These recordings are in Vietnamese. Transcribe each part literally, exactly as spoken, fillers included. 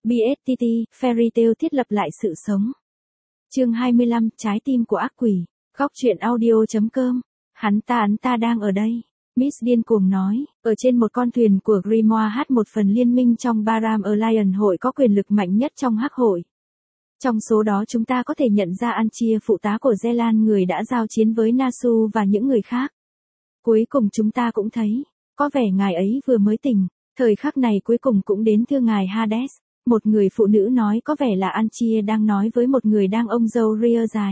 bê ét tê tê, Fairy Tail thiết lập lại sự sống. Chương hai mươi lăm, trái tim của ác quỷ. Góc truyện audio chấm com. Hắn ta hắn ta đang ở đây. Miss điên cuồng nói, ở trên một con thuyền của Grimoire hát một phần liên minh trong Baram Alliance hội có quyền lực mạnh nhất trong hắc hội. Trong số đó chúng ta có thể nhận ra Anchia phụ tá của Zelan người đã giao chiến với Nasu và những người khác. Cuối cùng chúng ta cũng thấy, có vẻ ngài ấy vừa mới tỉnh, thời khắc này cuối cùng cũng đến thưa ngài Hades. Một người phụ nữ nói có vẻ là Anchia đang nói với một người đang ông dâu ria dài.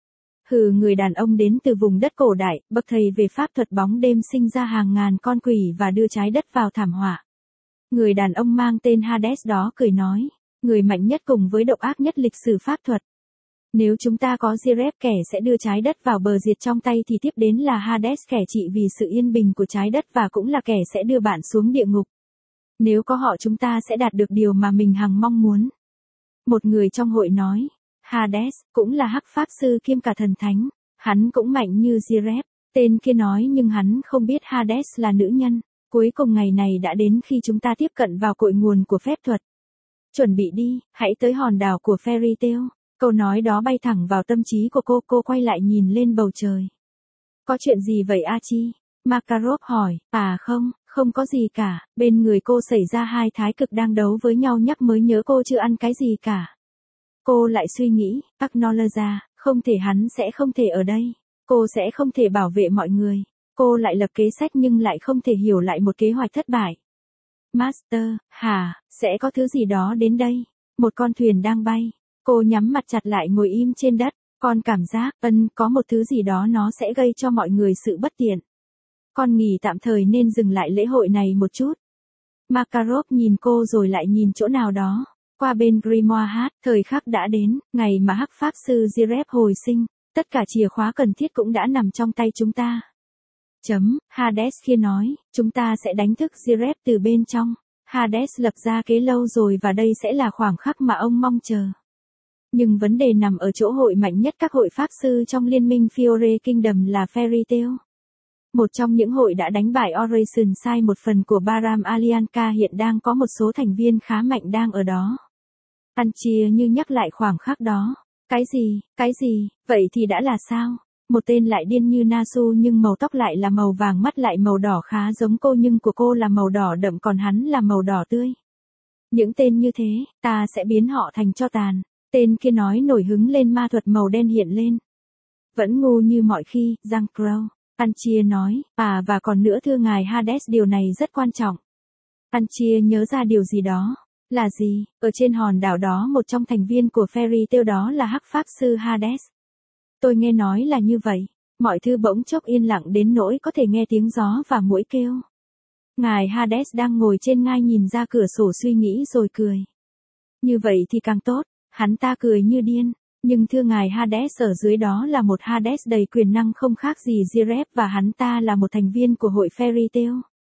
Hừ, người đàn ông đến từ vùng đất cổ đại, bậc thầy về pháp thuật bóng đêm sinh ra hàng ngàn con quỷ và đưa trái đất vào thảm họa. Người đàn ông mang tên Hades đó cười nói, người mạnh nhất cùng với độc ác nhất lịch sử pháp thuật. Nếu chúng ta có Zirep kẻ sẽ đưa trái đất vào bờ diệt trong tay thì tiếp đến là Hades kẻ trị vì sự yên bình của trái đất và cũng là kẻ sẽ đưa bạn xuống địa ngục. Nếu có họ chúng ta sẽ đạt được điều mà mình hằng mong muốn. Một người trong hội nói, Hades cũng là hắc pháp sư kiêm cả thần thánh, hắn cũng mạnh như Zirep. Tên kia nói nhưng hắn không biết Hades là nữ nhân. Cuối cùng ngày này đã đến khi chúng ta tiếp cận vào cội nguồn của phép thuật. Chuẩn bị đi, hãy tới hòn đảo của Fairy Tail. Câu nói đó bay thẳng vào tâm trí của cô, cô quay lại nhìn lên bầu trời. Có chuyện gì vậy Archie? Makarov hỏi, à không, không có gì cả, bên người cô xảy ra hai thái cực đang đấu với nhau nhắc mới nhớ cô chưa ăn cái gì cả. Cô lại suy nghĩ, Acknowledge, không thể hắn sẽ không thể ở đây, cô sẽ không thể bảo vệ mọi người. Cô lại lập kế sách nhưng lại không thể hiểu lại một kế hoạch thất bại. Master, hả, sẽ có thứ gì đó đến đây, một con thuyền đang bay. Cô nhắm mặt chặt lại ngồi im trên đất, con cảm giác, ân, có một thứ gì đó nó sẽ gây cho mọi người sự bất tiện. Con nghỉ tạm thời nên dừng lại lễ hội này một chút. Makarov nhìn cô rồi lại nhìn chỗ nào đó. Qua bên Grimoire hát, thời khắc đã đến, ngày mà hắc pháp sư Zirep hồi sinh, tất cả chìa khóa cần thiết cũng đã nằm trong tay chúng ta. Chấm, Hades kia nói, chúng ta sẽ đánh thức Zirep từ bên trong. Hades lập ra kế lâu rồi và đây sẽ là khoảng khắc mà ông mong chờ. Nhưng vấn đề nằm ở chỗ hội mạnh nhất các hội pháp sư trong liên minh Fiore Kingdom là Fairy Tail. Một trong những hội đã đánh bại Oration sai một phần của Baram Alliance hiện đang có một số thành viên khá mạnh đang ở đó. Anchia như nhắc lại khoảng khắc đó. Cái gì, cái gì, vậy thì đã là sao? Một tên lại điên như Nasu nhưng màu tóc lại là màu vàng, mắt lại màu đỏ khá giống cô nhưng của cô là màu đỏ đậm còn hắn là màu đỏ tươi. Những tên như thế, ta sẽ biến họ thành tro tàn. Tên kia nói nổi hứng lên ma thuật màu đen hiện lên. Vẫn ngu như mọi khi, Giang Crow. Anchia nói, à và còn nữa thưa ngài Hades điều này rất quan trọng. Anchia nhớ ra điều gì đó. Là gì? Ở trên hòn đảo đó một trong thành viên của Fairy Tail đó là hắc pháp sư Hades. Tôi nghe nói là như vậy. Mọi thứ bỗng chốc yên lặng đến nỗi có thể nghe tiếng gió và muỗi kêu. Ngài Hades đang ngồi trên ngai nhìn ra cửa sổ suy nghĩ rồi cười. Như vậy thì càng tốt. Hắn ta cười như điên. Nhưng thưa ngài Hades ở dưới đó là một Hades đầy quyền năng không khác gì Zirep và hắn ta là một thành viên của hội Fairy Tail.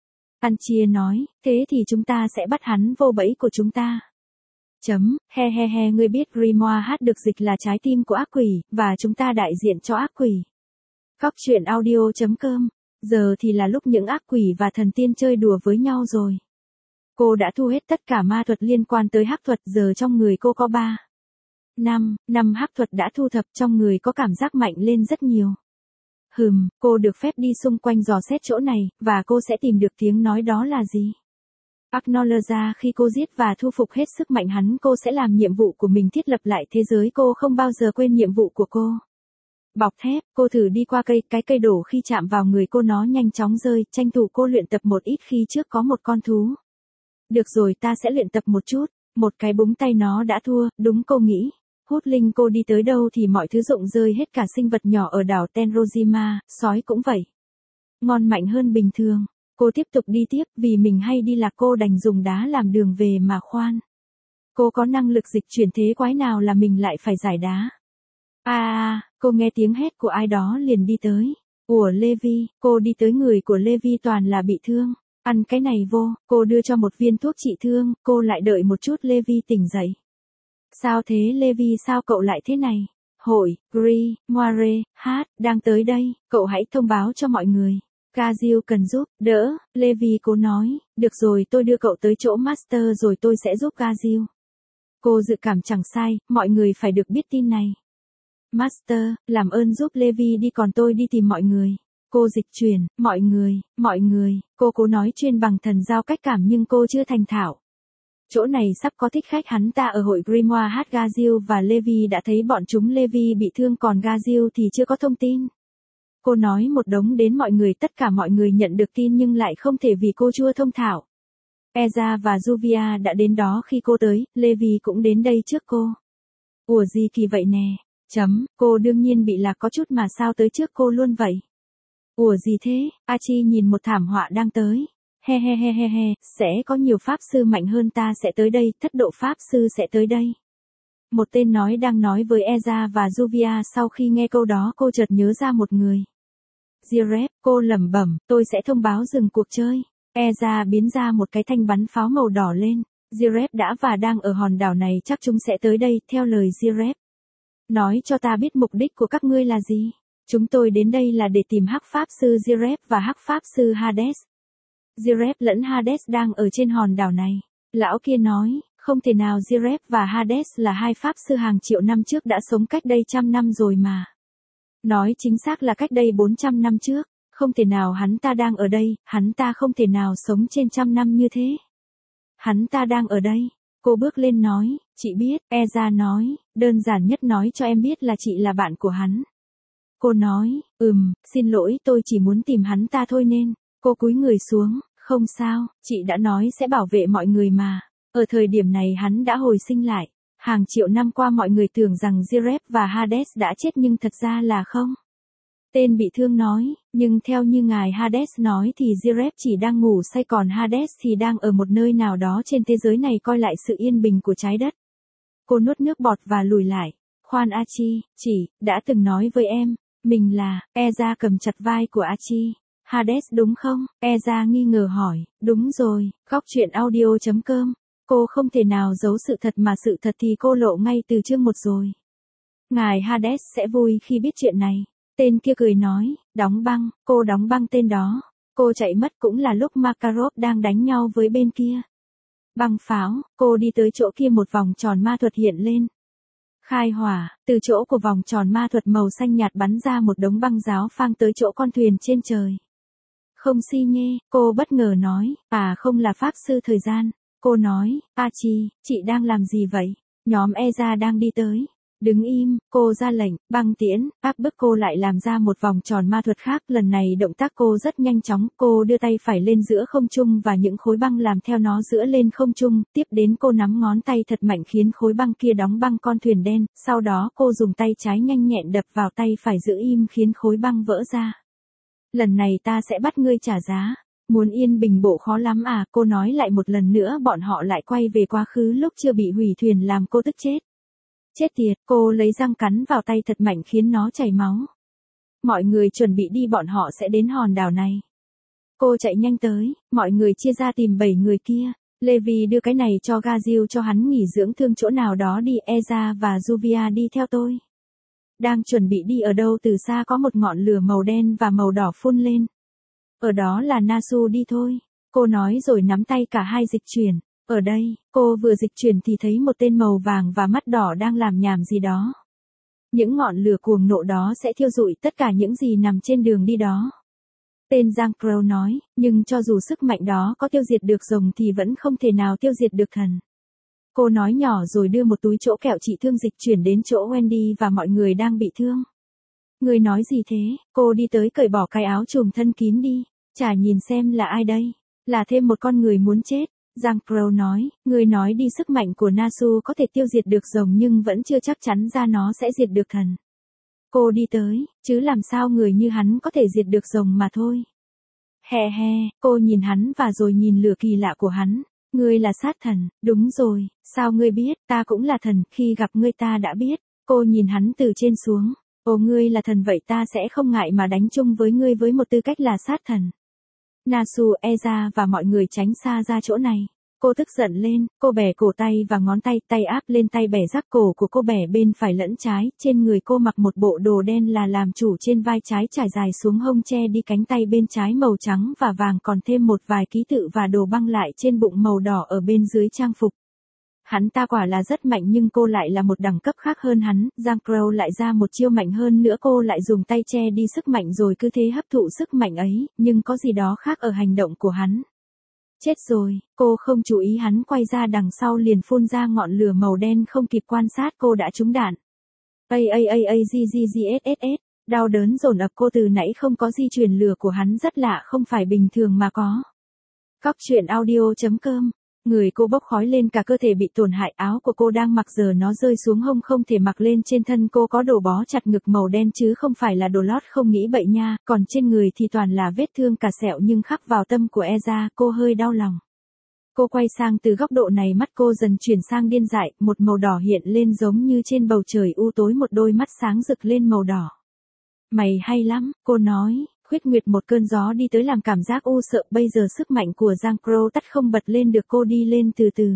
Anchia nói, thế thì chúng ta sẽ bắt hắn vô bẫy của chúng ta. Chấm, he he he ngươi biết Grimoire hát được dịch là trái tim của ác quỷ, và chúng ta đại diện cho ác quỷ. Góc truyện audio chấm com, giờ thì là lúc những ác quỷ và thần tiên chơi đùa với nhau rồi. Cô đã thu hết tất cả ma thuật liên quan tới hắc thuật, giờ trong người cô có ba. Năm, năm hắc thuật đã thu thập, trong người có cảm giác mạnh lên rất nhiều. Hừm, cô được phép đi xung quanh dò xét chỗ này, và cô sẽ tìm được tiếng nói đó là gì. Acknowledge khi cô giết và thu phục hết sức mạnh hắn cô sẽ làm nhiệm vụ của mình thiết lập lại thế giới cô không bao giờ quên nhiệm vụ của cô. Bọc thép, cô thử đi qua cây, cái cây đổ khi chạm vào người cô nó nhanh chóng rơi, tranh thủ cô luyện tập một ít khi trước có một con thú. Được rồi ta sẽ luyện tập một chút, một cái búng tay nó đã thua, đúng cô nghĩ. Hút linh cô đi tới đâu thì mọi thứ rụng rơi hết cả sinh vật nhỏ ở đảo Tenrojima, sói cũng vậy. Ngon mạnh hơn bình thường. Cô tiếp tục đi tiếp vì mình hay đi lạc cô đành dùng đá làm đường về mà khoan. Cô có năng lực dịch chuyển thế quái nào là mình lại phải giải đá. À, à, cô nghe tiếng hét của ai đó liền đi tới. Ủa Levi, cô đi tới người của Levi toàn là bị thương. Ăn cái này vô, cô đưa cho một viên thuốc trị thương, cô lại đợi một chút Levi tỉnh dậy. Sao thế Levi sao cậu lại thế này? Hội, Gri, Moire, Hát, đang tới đây, cậu hãy thông báo cho mọi người. Kazil cần giúp, đỡ, Levi cố nói, được rồi tôi đưa cậu tới chỗ Master rồi tôi sẽ giúp Kazil. Cô dự cảm chẳng sai, mọi người phải được biết tin này. Master, làm ơn giúp Levi đi còn tôi đi tìm mọi người. Cô dịch chuyển, mọi người, mọi người, cô cố nói chuyên bằng thần giao cách cảm nhưng cô chưa thành thạo. Chỗ này sắp có thích khách hắn ta ở hội Grimoire hát Gazil và Levi đã thấy bọn chúng Levi bị thương còn Gazil thì chưa có thông tin. Cô nói một đống đến mọi người tất cả mọi người nhận được tin nhưng lại không thể vì cô chưa thông thạo. Eza và Juvia đã đến đó khi cô tới, Levi cũng đến đây trước cô. Ủa gì kỳ vậy nè, chấm, cô đương nhiên bị lạc có chút mà sao tới trước cô luôn vậy. Ủa gì thế, Archie nhìn một thảm họa đang tới. He he he he he, sẽ có nhiều pháp sư mạnh hơn ta sẽ tới đây, thất độ pháp sư sẽ tới đây. Một tên nói đang nói với Eza và Juvia sau khi nghe câu đó cô chợt nhớ ra một người. Jirep, cô lẩm bẩm, tôi sẽ thông báo dừng cuộc chơi. Eza biến ra một cái thanh bắn pháo màu đỏ lên. Jirep đã và đang ở hòn đảo này chắc chúng sẽ tới đây, theo lời Jirep. Nói cho ta biết mục đích của các ngươi là gì. Chúng tôi đến đây là để tìm hắc pháp sư Jirep và hắc pháp sư Hades. Jirep lẫn Hades đang ở trên hòn đảo này. Lão kia nói, không thể nào Jirep và Hades là hai pháp sư hàng triệu năm trước đã sống cách đây trăm năm rồi mà. Nói chính xác là cách đây bốn trăm năm trước. Không thể nào hắn ta đang ở đây, hắn ta không thể nào sống trên trăm năm như thế. Hắn ta đang ở đây. Cô bước lên nói, chị biết, Eza nói, đơn giản nhất nói cho em biết là chị là bạn của hắn. Cô nói, ừm, xin lỗi tôi chỉ muốn tìm hắn ta thôi nên, cô cúi người xuống, không sao, chị đã nói sẽ bảo vệ mọi người mà. Ở thời điểm này hắn đã hồi sinh lại. Hàng triệu năm qua mọi người tưởng rằng Jirep và Hades đã chết nhưng thật ra là không. Tên bị thương nói, nhưng theo như ngài Hades nói thì Jirep chỉ đang ngủ say còn Hades thì đang ở một nơi nào đó trên thế giới này coi lại sự yên bình của trái đất. Cô nuốt nước bọt và lùi lại. Khoan Archie, chị, đã từng nói với em, mình là, Eza cầm chặt vai của Archie. Hades đúng không? Eza nghi ngờ hỏi, đúng rồi, góc truyện audio chấm com. Cô không thể nào giấu sự thật mà sự thật thì cô lộ ngay từ chương một rồi. Ngài Hades sẽ vui khi biết chuyện này. Tên kia cười nói, đóng băng, cô đóng băng tên đó. Cô chạy mất cũng là lúc Makarov đang đánh nhau với bên kia. Băng pháo, cô đi tới chỗ kia một vòng tròn ma thuật hiện lên. Khai hỏa, từ chỗ của vòng tròn ma thuật màu xanh nhạt bắn ra một đống băng giáo phang tới chỗ con thuyền trên trời. Không si nhê, cô bất ngờ nói, à không là pháp sư thời gian. Cô nói, Archie, chị đang làm gì vậy? Nhóm Eza đang đi tới. Đứng im, cô ra lệnh, băng tiễn, áp bức cô lại làm ra một vòng tròn ma thuật khác. Lần này động tác cô rất nhanh chóng, cô đưa tay phải lên giữa không trung và những khối băng làm theo nó giữa lên không trung. Tiếp đến cô nắm ngón tay thật mạnh khiến khối băng kia đóng băng con thuyền đen. Sau đó cô dùng tay trái nhanh nhẹn đập vào tay phải giữ im khiến khối băng vỡ ra. Lần này ta sẽ bắt ngươi trả giá. Muốn yên bình bộ khó lắm à, cô nói lại một lần nữa bọn họ lại quay về quá khứ lúc chưa bị hủy thuyền làm cô tức chết. Chết tiệt, cô lấy răng cắn vào tay thật mạnh khiến nó chảy máu. Mọi người chuẩn bị đi bọn họ sẽ đến hòn đảo này. Cô chạy nhanh tới, mọi người chia ra tìm bảy người kia. Levi đưa cái này cho Gazil cho hắn nghỉ dưỡng thương chỗ nào đó đi. Eza và Juvia đi theo tôi. Đang chuẩn bị đi ở đâu từ xa có một ngọn lửa màu đen và màu đỏ phun lên. Ở đó là Nasu đi thôi. Cô nói rồi nắm tay cả hai dịch chuyển. Ở đây, cô vừa dịch chuyển thì thấy một tên màu vàng và mắt đỏ đang làm nhảm gì đó. Những ngọn lửa cuồng nộ đó sẽ thiêu rụi tất cả những gì nằm trên đường đi đó. Tên Giang Crow nói, nhưng cho dù sức mạnh đó có tiêu diệt được rồng thì vẫn không thể nào tiêu diệt được thần. Cô nói nhỏ rồi đưa một túi chỗ kẹo trị thương dịch chuyển đến chỗ Wendy và mọi người đang bị thương. Người nói gì thế? Cô đi tới cởi bỏ cái áo trùm thân kín đi. Chả nhìn xem là ai đây? Là thêm một con người muốn chết. Giang Crow nói, người nói đi sức mạnh của Nasu có thể tiêu diệt được rồng nhưng vẫn chưa chắc chắn ra nó sẽ diệt được thần. Cô đi tới, chứ làm sao người như hắn có thể diệt được rồng mà thôi. He he, cô nhìn hắn và rồi nhìn lửa kỳ lạ của hắn. Ngươi là sát thần, đúng rồi, sao ngươi biết, ta cũng là thần, khi gặp ngươi ta đã biết. Cô nhìn hắn từ trên xuống. Ồ ngươi là thần vậy ta sẽ không ngại mà đánh chung với ngươi với một tư cách là sát thần. Nasu, Eza và mọi người tránh xa ra chỗ này. Cô tức giận lên, cô bẻ cổ tay và ngón tay, tay áp lên tay bẻ rắc cổ của cô bẻ bên phải lẫn trái, trên người cô mặc một bộ đồ đen là làm chủ trên vai trái trải dài xuống hông che đi cánh tay bên trái màu trắng và vàng còn thêm một vài ký tự và đồ băng lại trên bụng màu đỏ ở bên dưới trang phục. Hắn ta quả là rất mạnh nhưng cô lại là một đẳng cấp khác hơn hắn, Giang Crow lại ra một chiêu mạnh hơn nữa, cô lại dùng tay che đi sức mạnh rồi cứ thế hấp thụ sức mạnh ấy, nhưng có gì đó khác ở hành động của hắn. Chết rồi, cô không chú ý hắn quay ra đằng sau liền phun ra ngọn lửa màu đen, không kịp quan sát cô đã trúng đạn. A a a a g g g s s s, đau đớn dồn ập, cô từ nãy không có di truyền lửa của hắn rất lạ, không phải bình thường mà có. Cóc truyện audio chấm com. Người cô bốc khói lên, cả cơ thể bị tổn hại, áo của cô đang mặc giờ nó rơi xuống hông không thể mặc lên, trên thân cô có đồ bó chặt ngực màu đen chứ không phải là đồ lót, không nghĩ bậy nha, còn trên người thì toàn là vết thương cả sẹo nhưng khắc vào tâm của Eza, cô hơi đau lòng. Cô quay sang từ góc độ này, mắt cô dần chuyển sang điên dại, một màu đỏ hiện lên giống như trên bầu trời u tối, một đôi mắt sáng rực lên màu đỏ. Mày hay lắm, cô nói. Khuyết Nguyệt một cơn gió đi tới làm cảm giác u sợ, bây giờ sức mạnh của Giang Crow tắt không bật lên được, cô đi lên từ từ.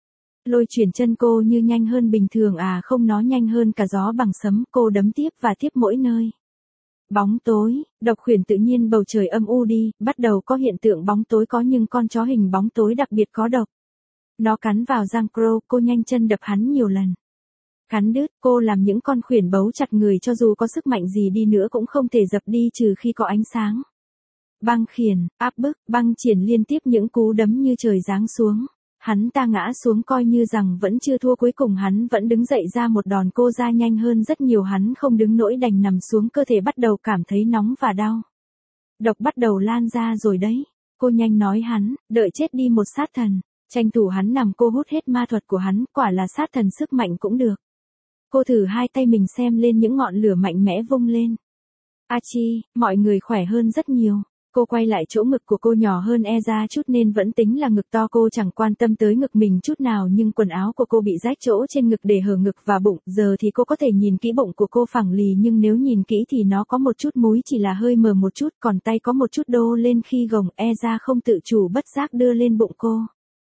Lôi chuyển chân cô như nhanh hơn bình thường, à không, nó nhanh hơn cả gió bằng sấm, cô đấm tiếp và tiếp mỗi nơi. Bóng tối, độc khuyển tự nhiên bầu trời âm u đi, bắt đầu có hiện tượng bóng tối, có nhưng con chó hình bóng tối đặc biệt có độc. Nó cắn vào Giang Crow, cô nhanh chân đập hắn nhiều lần. Cắn đứt, cô làm những con khuyển bấu chặt người, cho dù có sức mạnh gì đi nữa cũng không thể dập đi trừ khi có ánh sáng. Băng khiển, áp bức, băng triển liên tiếp những cú đấm như trời giáng xuống. Hắn ta ngã xuống, coi như rằng vẫn chưa thua, cuối cùng hắn vẫn đứng dậy ra một đòn, cô ra nhanh hơn rất nhiều, hắn không đứng nổi đành nằm xuống, cơ thể bắt đầu cảm thấy nóng và đau. Độc bắt đầu lan ra rồi đấy. Cô nhanh nói hắn, đợi chết đi một sát thần. Tranh thủ hắn nằm, cô hút hết ma thuật của hắn, quả là sát thần sức mạnh cũng được. Cô thử hai tay mình xem, lên những ngọn lửa mạnh mẽ vung lên. Achi, mọi người khỏe hơn rất nhiều. Cô quay lại, chỗ ngực của cô nhỏ hơn Eza chút nên vẫn tính là ngực to, cô chẳng quan tâm tới ngực mình chút nào, nhưng quần áo của cô bị rách chỗ trên ngực để hở ngực và bụng, giờ thì cô có thể nhìn kỹ bụng của cô phẳng lì, nhưng nếu nhìn kỹ thì nó có một chút múi, chỉ là hơi mờ một chút, còn tay có một chút đô lên khi gồng, Eza không tự chủ bất giác đưa lên bụng cô.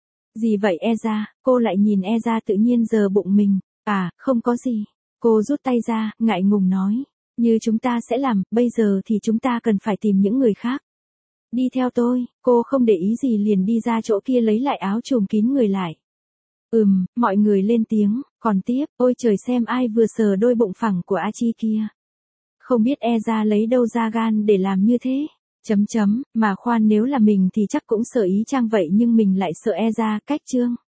Gì vậy Eza? Cô lại nhìn Eza, tự nhiên giờ bụng mình. À, không có gì. Cô rút tay ra, ngại ngùng nói. Như chúng ta sẽ làm, bây giờ thì chúng ta cần phải tìm những người khác. Đi theo tôi, cô không để ý gì liền đi ra chỗ kia lấy lại áo trùm kín người lại. Ừm, mọi người lên tiếng, còn tiếp, ôi trời, xem ai vừa sờ đôi bụng phẳng của Achi kia. Không biết Eza lấy đâu ra gan để làm như thế. Chấm chấm, mà khoan, nếu là mình thì chắc cũng sợ ý chang vậy, nhưng mình lại sợ Eza, cách chương.